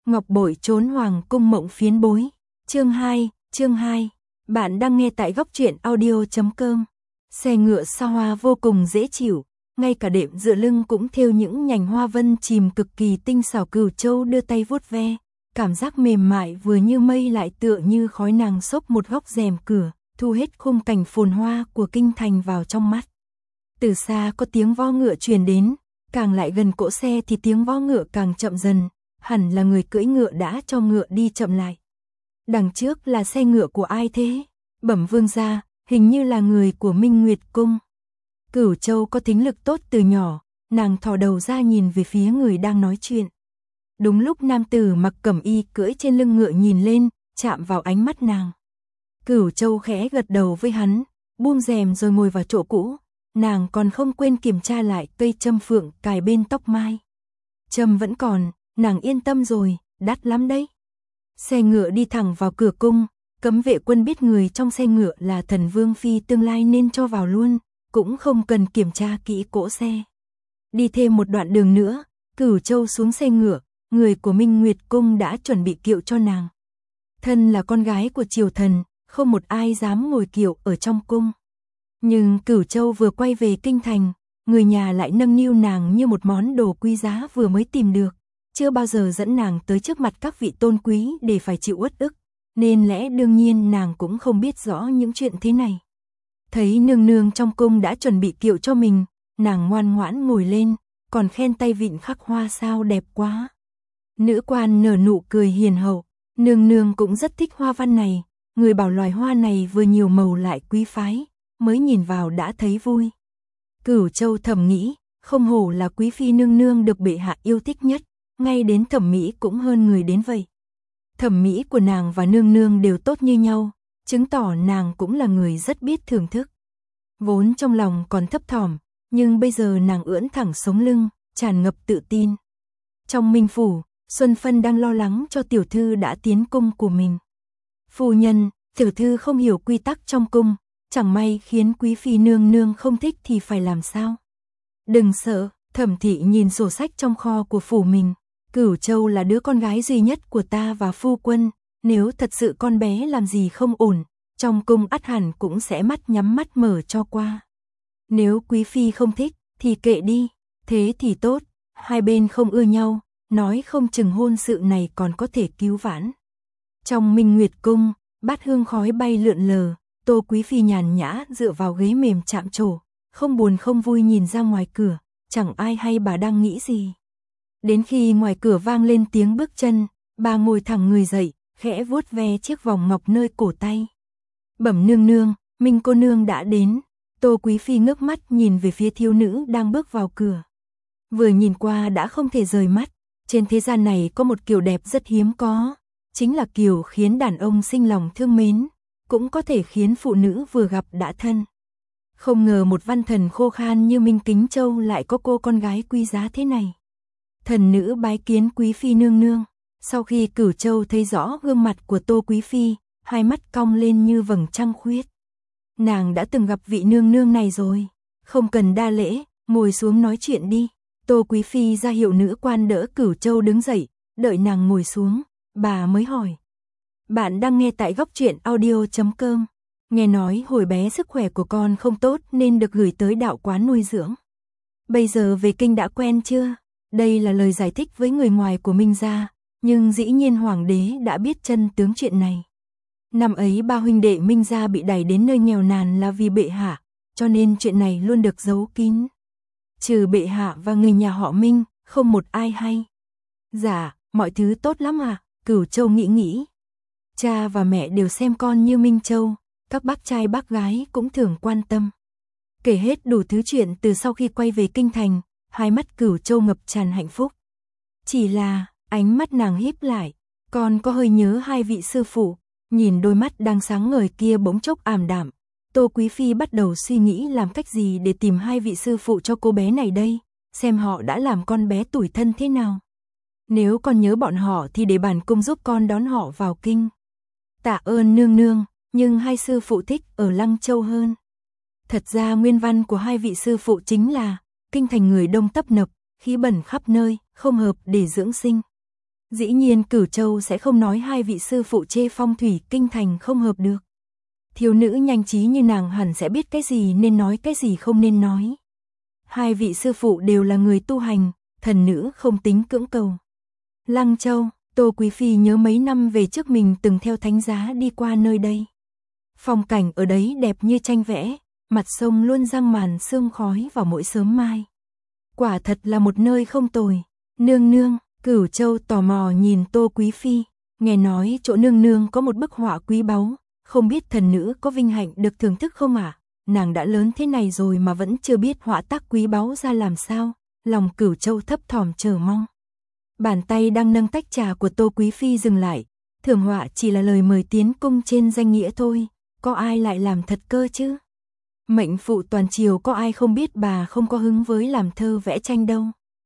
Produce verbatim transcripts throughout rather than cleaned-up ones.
Ngọc bội trốn hoàng cung mộng phiến bối. Chương hai, chương hai. Bạn đang nghe tại góc truyện audio chấm com. Xe ngựa xa hoa vô cùng dễ chịu, ngay cả đệm dựa lưng cũng thêu những nhành hoa vân chìm cực kỳ tinh xảo. Cửu Châu đưa tay vuốt ve, cảm giác mềm mại vừa như mây lại tựa như khói. Nàng xốc một góc rèm cửa, thu hết khung cảnh phồn hoa của kinh thành vào trong mắt. Từ xa có tiếng vó ngựa truyền đến, càng lại gần cỗ xe thì tiếng vó ngựa càng chậm dần, hẳn là người cưỡi ngựa đã cho ngựa đi chậm lại. Đằng trước là xe ngựa của ai thế? Bẩm vương gia, hình như là người của Minh Nguyệt cung. Cửu Châu có thính lực tốt từ nhỏ, nàng thò đầu ra nhìn về phía người đang nói chuyện. Đúng lúc nam tử mặc cẩm y cưỡi trên lưng ngựa nhìn lên, chạm vào ánh mắt nàng. Cửu Châu khẽ gật đầu với hắn, buông rèm rồi ngồi vào chỗ cũ. Nàng còn không quên kiểm tra lại cây châm phượng cài bên tóc mai. Châm vẫn còn, nàng yên tâm rồi, đắt lắm đấy. Xe ngựa đi thẳng vào cửa cung, cấm vệ quân biết người trong xe ngựa là thần vương phi tương lai nên cho vào luôn, cũng không cần kiểm tra kỹ cỗ xe. Đi thêm một đoạn đường nữa, Cửu Châu xuống xe ngựa, người của Minh Nguyệt cung đã chuẩn bị kiệu cho nàng. Thân là con gái của triều thần, không một ai dám ngồi kiệu ở trong cung. Nhưng Cửu Châu vừa quay về kinh thành, người nhà lại nâng niu nàng như một món đồ quý giá vừa mới tìm được, chưa bao giờ dẫn nàng tới trước mặt các vị tôn quý để phải chịu uất ức, nên lẽ đương nhiên nàng cũng không biết rõ những chuyện thế này. Thấy nương nương trong cung đã chuẩn bị kiệu cho mình, nàng ngoan ngoãn ngồi lên, còn khen tay vịn khắc hoa sao đẹp quá. Nữ quan nở nụ cười hiền hậu, nương nương cũng rất thích hoa văn này, người bảo loài hoa này vừa nhiều màu lại quý phái, mới nhìn vào đã thấy vui. Cửu Châu thầm nghĩ, không hổ là quý phi nương nương được bệ hạ yêu thích nhất, ngay đến thẩm mỹ cũng hơn người đến vậy. Thẩm mỹ của nàng và nương nương đều tốt như nhau, chứng tỏ nàng cũng là người rất biết thưởng thức. Vốn trong lòng còn thấp thỏm, nhưng bây giờ nàng ưỡn thẳng sống lưng, tràn ngập tự tin. Trong Minh phủ, Xuân Phân đang lo lắng cho tiểu thư đã tiến cung của mình. Phu nhân, tiểu thư không hiểu quy tắc trong cung, chẳng may khiến quý phi nương nương không thích thì phải làm sao? Đừng sợ, Thẩm thị nhìn sổ sách trong kho của phủ mình. Cửu Châu là đứa con gái duy nhất của ta và phu quân, nếu thật sự con bé làm gì không ổn, trong cung ắt hẳn cũng sẽ mắt nhắm mắt mở cho qua. Nếu quý phi không thích, thì kệ đi, thế thì tốt, hai bên không ưa nhau, nói không chừng hôn sự này còn có thể cứu vãn. Trong Minh Nguyệt cung, bát hương khói bay lượn lờ, Tô quý phi nhàn nhã dựa vào ghế mềm chạm trổ, không buồn không vui nhìn ra ngoài cửa, chẳng ai hay bà đang nghĩ gì. Đến khi ngoài cửa vang lên tiếng bước chân, bà ngồi thẳng người dậy, khẽ vuốt ve chiếc vòng ngọc nơi cổ tay. Bẩm nương nương, Minh cô nương đã đến. Tô quý phi ngước mắt nhìn về phía thiếu nữ đang bước vào cửa. Vừa nhìn qua đã không thể rời mắt, trên thế gian này có một kiểu đẹp rất hiếm có, chính là kiểu khiến đàn ông sinh lòng thương mến, cũng có thể khiến phụ nữ vừa gặp đã thân. Không ngờ một văn thần khô khan như Minh Kính Châu lại có cô con gái quý giá thế này. Thần nữ bái kiến quý phi nương nương. Sau khi Cửu Châu thấy rõ gương mặt của Tô quý phi, hai mắt cong lên như vầng trăng khuyết. Nàng đã từng gặp vị nương nương này rồi, không cần đa lễ, ngồi xuống nói chuyện đi. Tô quý phi ra hiệu nữ quan đỡ Cửu Châu đứng dậy, đợi nàng ngồi xuống, bà mới hỏi. Bạn đang nghe tại góc truyện audio chấm com. Nghe nói hồi bé sức khỏe của con không tốt nên được gửi tới đạo quán nuôi dưỡng. Bây giờ về kinh đã quen chưa? Đây là lời giải thích với người ngoài của Minh gia, nhưng dĩ nhiên hoàng đế đã biết chân tướng chuyện này. Năm ấy ba huynh đệ Minh gia bị đẩy đến nơi nghèo nàn là vì bệ hạ, cho nên chuyện này luôn được giấu kín. Trừ bệ hạ và người nhà họ Minh, không một ai hay. Dạ, mọi thứ tốt lắm à? Cửu Châu nghĩ nghĩ. Cha và mẹ đều xem con như Minh Châu, các bác trai bác gái cũng thường quan tâm. Kể hết đủ thứ chuyện từ sau khi quay về kinh thành, hai mắt Cửu Châu ngập tràn hạnh phúc. Chỉ là, ánh mắt nàng híp lại, con có hơi nhớ hai vị sư phụ, nhìn đôi mắt đang sáng ngời kia bỗng chốc ảm đạm. Tô quý phi bắt đầu suy nghĩ làm cách gì để tìm hai vị sư phụ cho cô bé này đây, xem họ đã làm con bé tủi thân thế nào. Nếu con nhớ bọn họ thì để bản cung giúp con đón họ vào kinh. Tạ ơn nương nương, nhưng hai sư phụ thích ở Lăng Châu hơn. Thật ra nguyên văn của hai vị sư phụ chính là kinh thành người đông tấp nập, khí bẩn khắp nơi, không hợp để dưỡng sinh. Dĩ nhiên Cửu Châu sẽ không nói hai vị sư phụ chê phong thủy kinh thành không hợp được. Thiếu nữ nhanh trí như nàng hẳn sẽ biết cái gì nên nói cái gì không nên nói. Hai vị sư phụ đều là người tu hành, thần nữ không tính cưỡng cầu. Lăng Châu, Tô Quý Phi nhớ mấy năm về trước mình từng theo thánh giá đi qua nơi đây. Phong cảnh ở đấy đẹp như tranh vẽ, mặt sông luôn răng màn sương khói vào mỗi sớm mai. Quả thật là một nơi không tồi. Nương nương, Cửu Châu tò mò nhìn Tô Quý Phi, nghe nói chỗ nương nương có một bức họa quý báu, không biết thần nữ có vinh hạnh được thưởng thức không ạ? À? Nàng đã lớn thế này rồi mà vẫn chưa biết họa tác quý báu ra làm sao, lòng Cửu Châu thấp thỏm chờ mong. Bàn tay đang nâng tách trà của Tô Quý Phi dừng lại, thưởng họa chỉ là lời mời tiến cung trên danh nghĩa thôi, có ai lại làm thật cơ chứ? Mệnh phụ toàn triều có ai không biết bà không có hứng với làm thơ vẽ tranh đâu.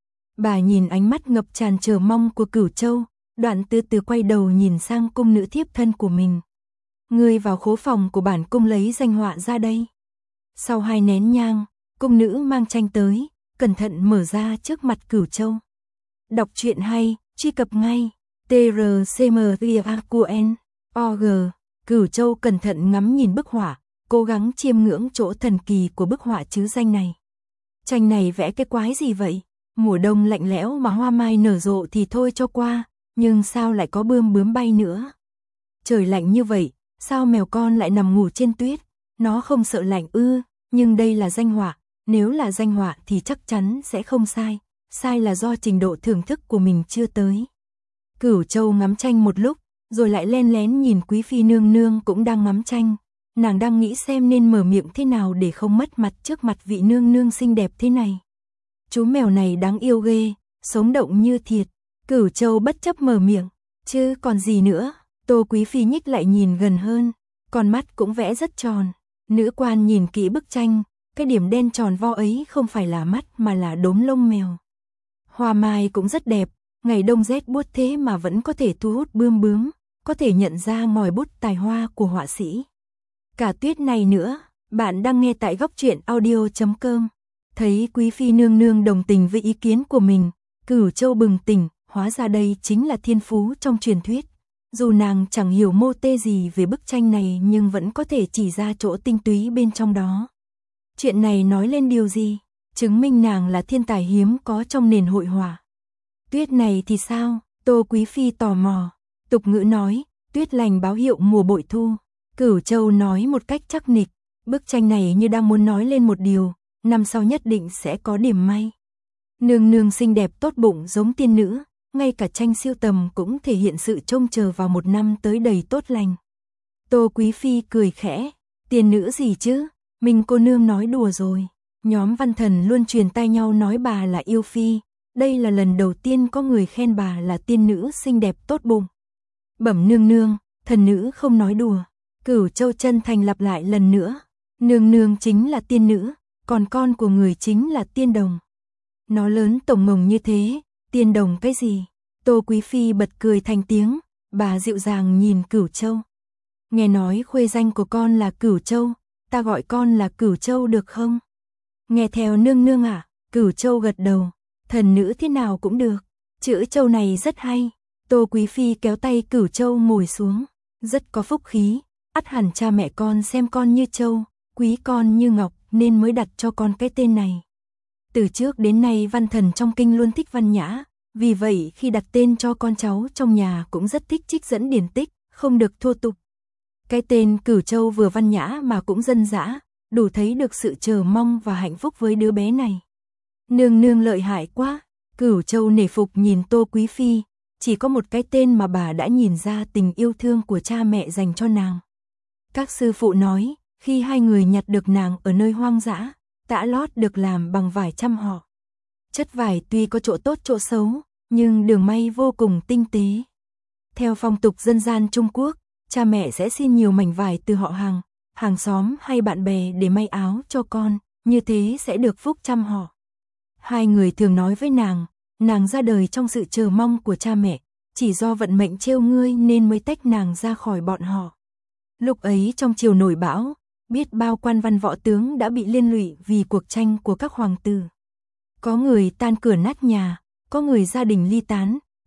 Bà nhìn ánh mắt ngập tràn chờ mong của Cửu Châu, đoạn từ từ quay đầu nhìn sang cung nữ thiếp thân của mình. Ngươi vào khố phòng của bản cung lấy danh họa ra đây. Sau hai nén nhang, cung nữ mang tranh tới, cẩn thận mở ra trước mặt Cửu Châu. Đọc truyện hay, truy cập ngay, tê rờ xê em rờ a cu en chấm o rờ. Cửu Châu cẩn thận ngắm nhìn bức họa, cố gắng chiêm ngưỡng chỗ thần kỳ của bức họa chứ danh này. Tranh này vẽ cái quái gì vậy? Mùa đông lạnh lẽo mà hoa mai nở rộ thì thôi cho qua, nhưng sao lại có bươm bướm bay nữa? Trời lạnh như vậy, sao mèo con lại nằm ngủ trên tuyết? Nó không sợ lạnh ư? Nhưng đây là danh họa, nếu là danh họa thì chắc chắn sẽ không sai, sai là do trình độ thưởng thức của mình chưa tới. Cửu Châu ngắm tranh một lúc, rồi lại len lén nhìn Quý Phi nương nương cũng đang ngắm tranh. Nàng đang nghĩ xem nên mở miệng thế nào để không mất mặt trước mặt vị nương nương xinh đẹp thế này. Chú mèo này đáng yêu ghê, sống động như thiệt. Cửu Châu bất chấp mở miệng, chứ còn gì nữa. Tô Quý Phi nhích lại nhìn gần hơn, con mắt cũng vẽ rất tròn. Nữ quan nhìn kỹ bức tranh, cái điểm đen tròn vo ấy không phải là mắt mà là đốm lông mèo. Hoa mai cũng rất đẹp, ngày đông rét buốt thế mà vẫn có thể thu hút bươm bướm, có thể nhận ra ngòi bút tài hoa của họa sĩ. Cả tuyết này nữa, bạn đang nghe tại góc truyện audio chấm com. Thấy Quý Phi nương nương đồng tình với ý kiến của mình, Cửu Châu bừng tỉnh, hóa ra đây chính là thiên phú trong truyền thuyết. Dù nàng chẳng hiểu mô tê gì về bức tranh này nhưng vẫn có thể chỉ ra chỗ tinh túy bên trong đó. Chuyện này nói lên điều gì? Chứng minh nàng là thiên tài hiếm có trong nền hội họa. Tuyết này thì sao? Tô Quý Phi tò mò. Tục ngữ nói, tuyết lành báo hiệu mùa bội thu. Cửu Châu nói một cách chắc nịch, bức tranh này như đang muốn nói lên một điều, năm sau nhất định sẽ có điểm may. Nương nương xinh đẹp tốt bụng giống tiên nữ, ngay cả tranh siêu tầm cũng thể hiện sự trông chờ vào một năm tới đầy tốt lành. Tô Quý Phi cười khẽ, tiên nữ gì chứ, mình cô nương nói đùa rồi. Nhóm văn thần luôn truyền tai nhau nói bà là yêu phi, đây là lần đầu tiên có người khen bà là tiên nữ xinh đẹp tốt bụng. Bẩm nương nương, thần nữ không nói đùa. Cửu Châu chân thành lặp lại lần nữa, nương nương chính là tiên nữ, còn con của người chính là tiên đồng. Nó lớn tổng ngồng như thế, tiên đồng cái gì? Tô Quý Phi bật cười thành tiếng, bà dịu dàng nhìn Cửu Châu. Nghe nói khuê danh của con là Cửu Châu, ta gọi con là Cửu Châu được không? Nghe theo nương nương à? Cửu Châu gật đầu, thần nữ thế nào cũng được, chữ Châu này rất hay. Tô Quý Phi kéo tay Cửu Châu ngồi xuống, rất có phúc khí, ắt hẳn cha mẹ con xem con như châu, quý con như ngọc nên mới đặt cho con cái tên này. Từ trước đến nay văn thần trong kinh luôn thích văn nhã, vì vậy khi đặt tên cho con cháu trong nhà cũng rất thích trích dẫn điển tích, không được thô tục. Cái tên Cửu Châu vừa văn nhã mà cũng dân dã, đủ thấy được sự chờ mong và hạnh phúc với đứa bé này. Nương nương lợi hại quá, Cửu Châu nể phục nhìn Tô Quý Phi, chỉ có một cái tên mà bà đã nhìn ra tình yêu thương của cha mẹ dành cho nàng. Các sư phụ nói, khi hai người nhặt được nàng ở nơi hoang dã, tã lót được làm bằng vải trăm họ. Chất vải tuy có chỗ tốt chỗ xấu, nhưng đường may vô cùng tinh tế. Theo phong tục dân gian Trung Quốc, cha mẹ sẽ xin nhiều mảnh vải từ họ hàng, hàng xóm hay bạn bè để may áo cho con, như thế sẽ được phúc trăm họ. Hai người thường nói với nàng, nàng ra đời trong sự chờ mong của cha mẹ, chỉ do vận mệnh trêu ngươi nên mới tách nàng ra khỏi bọn họ. Lúc ấy trong triều nổi bão, biết bao quan văn võ tướng đã bị liên lụy vì cuộc tranh của các hoàng tử. Có người tan cửa nát nhà, có người gia đình ly tán,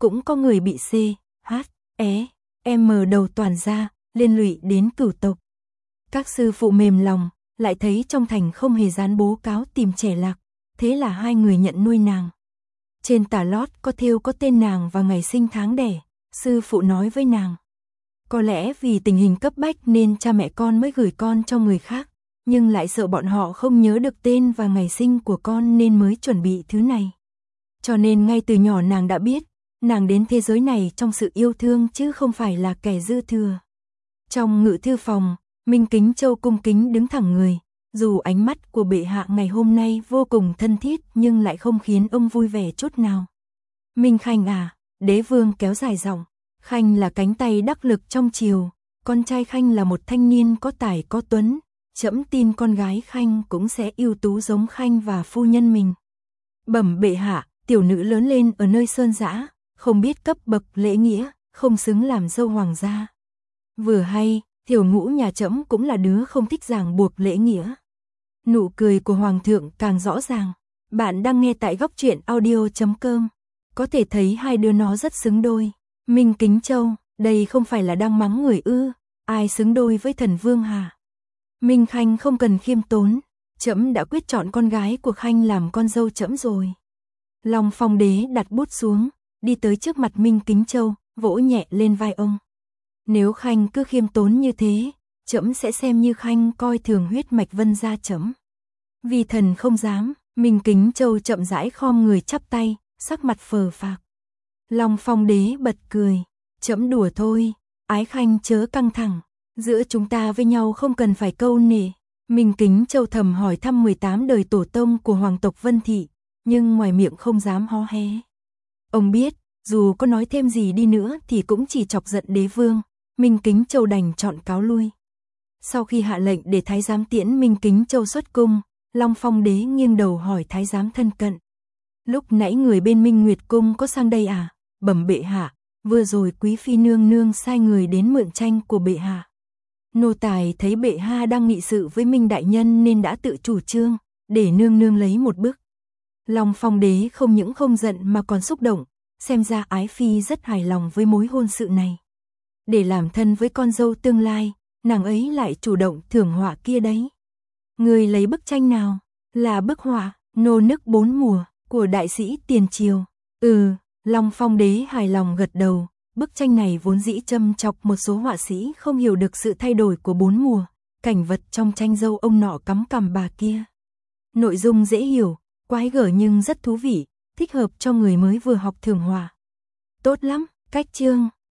cũng có người bị C, H, E, M đầu toàn ra, liên lụy đến cửu tộc. Các sư phụ mềm lòng, lại thấy trong thành không hề dán bố cáo tìm trẻ lạc, thế là hai người nhận nuôi nàng. Trên tà lót có thêu có tên nàng và ngày sinh tháng đẻ, sư phụ nói với nàng. Có lẽ vì tình hình cấp bách nên cha mẹ con mới gửi con cho người khác, nhưng lại sợ bọn họ không nhớ được tên và ngày sinh của con nên mới chuẩn bị thứ này. Cho nên ngay từ nhỏ nàng đã biết, nàng đến thế giới này trong sự yêu thương chứ không phải là kẻ dư thừa. Trong ngự thư phòng, Minh Kính Châu cung kính đứng thẳng người, dù ánh mắt của bệ hạ ngày hôm nay vô cùng thân thiết nhưng lại không khiến ông vui vẻ chút nào. Minh Khanh à, đế vương kéo dài giọng, Khanh là cánh tay đắc lực trong triều, con trai Khanh là một thanh niên có tài có tuấn, trẫm tin con gái Khanh cũng sẽ ưu tú giống Khanh và phu nhân mình. Bẩm bệ hạ, tiểu nữ lớn lên ở nơi sơn dã, không biết cấp bậc lễ nghĩa, không xứng làm dâu hoàng gia. Vừa hay, tiểu ngũ nhà trẫm cũng là đứa không thích ràng buộc lễ nghĩa. Nụ cười của hoàng thượng càng rõ ràng. Bạn đang nghe tại góc truyện audio chấm com. Có thể thấy hai đứa nó rất xứng đôi. Minh Kính Châu, đây không phải là đang mắng người ư? Ai xứng đôi với thần vương hả? Minh Khanh không cần khiêm tốn, trẫm đã quyết chọn con gái của Khanh làm con dâu trẫm rồi. Long Phong đế đặt bút xuống, đi tới trước mặt Minh Kính Châu, vỗ nhẹ lên vai ông. Nếu Khanh cứ khiêm tốn như thế, trẫm sẽ xem như Khanh coi thường huyết mạch Vân gia trẫm. Vì thần không dám, Minh Kính Châu chậm rãi khom người chắp tay, sắc mặt phờ phạc. Long Phong đế bật cười, trẫm đùa thôi, ái Khanh chớ căng thẳng, giữa chúng ta với nhau không cần phải câu nệ. Minh Kính Châu thầm hỏi thăm mười tám đời tổ tông của hoàng tộc Vân thị, nhưng ngoài miệng không dám hó hé. Ông biết, dù có nói thêm gì đi nữa thì cũng chỉ chọc giận đế vương. Minh Kính Châu đành chọn cáo lui. Sau khi hạ lệnh để thái giám tiễn Minh Kính Châu xuất cung, Long Phong đế nghiêng đầu hỏi thái giám thân cận. Lúc nãy người bên Minh Nguyệt cung có sang đây à? Bẩm bệ hạ, vừa rồi quý phi nương nương sai người đến mượn tranh của bệ hạ. Nô tài thấy bệ hạ đang nghị sự với Minh đại nhân nên đã tự chủ trương, để nương nương lấy một bức. Long Phong đế không những không giận mà còn xúc động, xem ra ái phi rất hài lòng với mối hôn sự này. Để làm thân với con dâu tương lai, nàng ấy lại chủ động thưởng họa kia đấy. Người lấy bức tranh nào? Là bức họa Nô nức bốn mùa của đại sĩ tiền triều. Ừ, Long Phong đế hài lòng gật đầu. Bức tranh này vốn dĩ châm chọc một số họa sĩ không hiểu được sự thay đổi của bốn mùa, cảnh vật trong tranh dâu ông nọ cắm cằm bà kia. Nội dung dễ hiểu, quái gở nhưng rất thú vị, thích hợp cho người mới vừa học thưởng họa. Tốt lắm, cách chương.